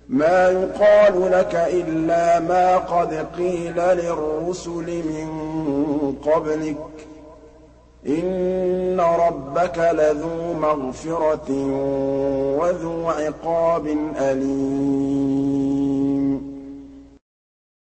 مَا يُقَالُ لَكَ إِلَّا مَا قَدْ قِيلَ لِلرُّسُلِ مِن قَبْلِكَ ۚ إِنَّ رَبَّكَ لَذُو مَغْفِرَةٍ وَذُو عِقَابٍ أَلِيمٍ